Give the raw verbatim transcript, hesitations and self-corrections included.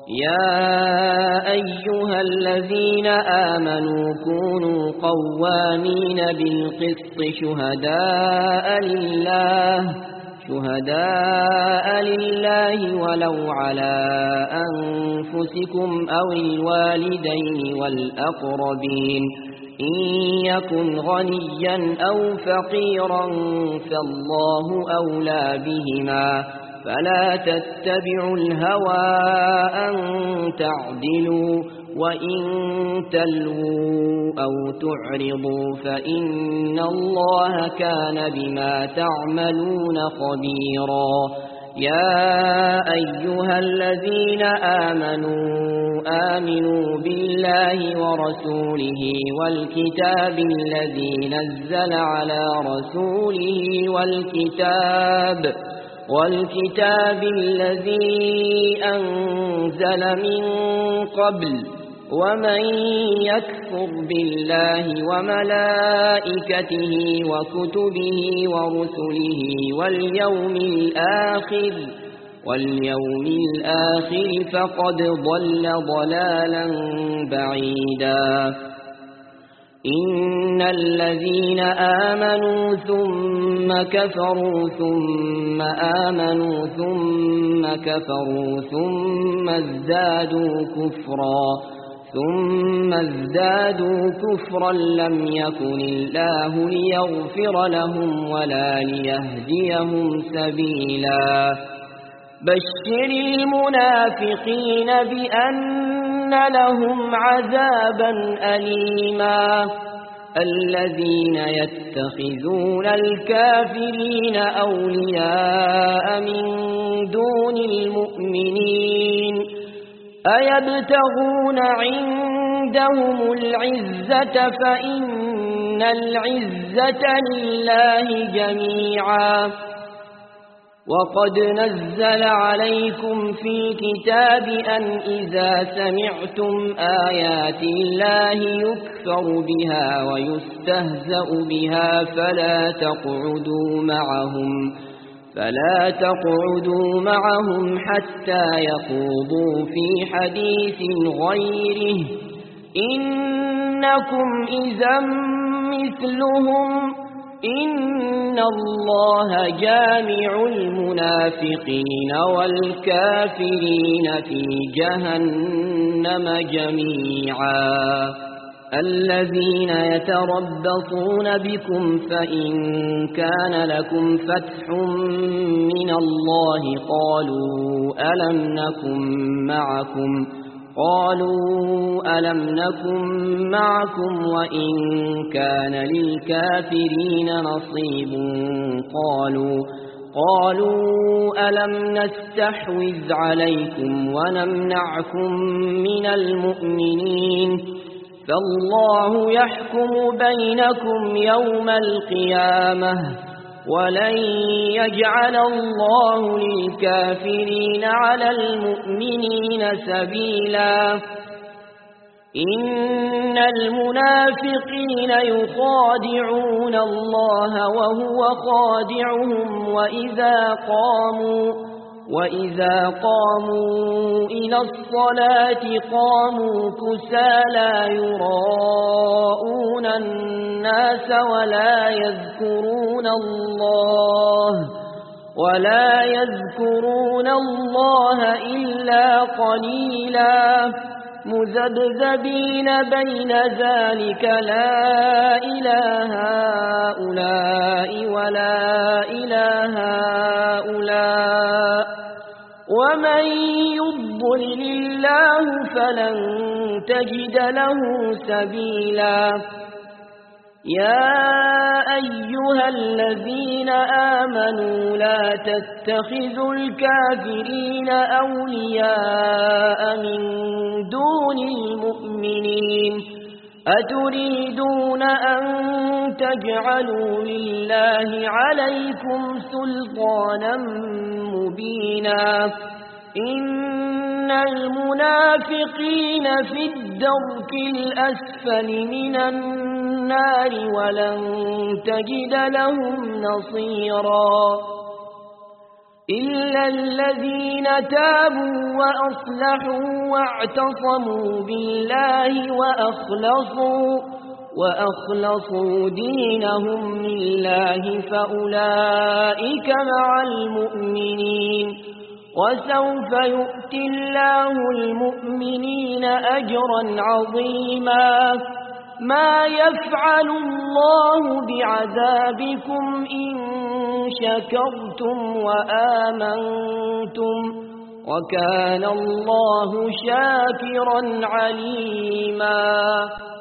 يا أيها الذين آمنوا كونوا قوامين بالقسط شهداء لله شهداء لله ولو على أنفسكم أو الوالدين والأقربين إن يكن غنيا أو فقيرا فالله أولى بهما فلا تتبعوا الهوى أن تعدلوا وإن تلووا أو تعرضوا فإن الله كان بما تعملون خبيرا. يا أيها الذين آمنوا آمنوا بالله ورسوله والكتاب الذي نزل على رسوله والكتاب والكتاب الذي أنزل من قبل ومن يكفر بالله وملائكته وكتبه ورسله واليوم الآخر واليوم الآخر فقد ضل ضلالا بعيدا. إن الذين آمنوا ثم كفروا ثم آمنوا ثم كفروا ثم ازدادوا كفرا ثم ازدادوا كفرا لم يكن الله ليغفر لهم ولا ليهديهم سبيلا. بشر المنافقين بأن لهم عذابا أليما. الذين يتخذون الكافرين أولياء من دون المؤمنين أيبتغون عندهم العزة فإن العزة لله جميعا. وقد نزل عليكم في الكتاب أن إذا سمعتم آيات الله يكفر بها ويستهزأ بها فلا تقعدوا معهم فلا تقعدوا معهم حتى يخوضوا في حديث غيره إنكم إذا مثلهم إن الله جامع المنافقين والكافرين في جهنم جميعا. الذين يتربصون بكم فإن كان لكم فتح من الله قالوا ألم نكن معكم قالوا ألم نكن معكم وإن كان للكافرين نصيب قالوا قالوا ألم نستحوذ عليكم ونمنعكم من المؤمنين فالله يحكم بينكم يوم القيامة ولن يجعل الله للكافرين على المؤمنين سبيلا. إن المنافقين يخادعون الله وهو خادعهم وإذا قاموا وإذا قاموا إلى الصلاة قاموا كسالى يراءون الناس ولا يذكرون الله ولا يذكرون الله إلا قليلا مذبذبين بين ذلك لا إله هؤلاء ولا إله هؤلاء ومن يضلل الله فلن تجد له سبيلا. يا أيها الذين آمنوا لا تتخذوا الكافرين أولياء من دون المؤمنين أتريدون أن تجعلوا لله عليكم سلطانا مبينا. إن المنافقين في الدرك الأسفل من النار ولن تجد لهم نصيرا. إلا الذين تابوا وأصلحوا واعتصموا بالله وأخلصوا, وأخلصوا دينهم لله فأولئك مع المؤمنين وسوف يؤتي الله المؤمنين أجرا عظيما ما يفعل الله بعذابكم إن شكرتم وآمنتم وكان الله شاكرا عليما.